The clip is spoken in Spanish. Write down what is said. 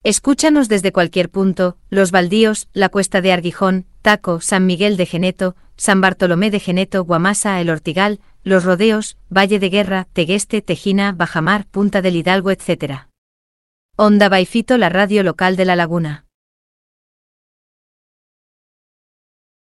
Escúchanos desde cualquier punto: Los Baldíos, la Cuesta de Arguijón, Taco, San Miguel de Geneto, San Bartolomé de Geneto, Guamasa, El Ortigal, Los Rodeos, Valle de Guerra, Tegueste, Tejina, Bajamar, Punta del Hidalgo, etc. Onda Baifito, la radio local de La Laguna.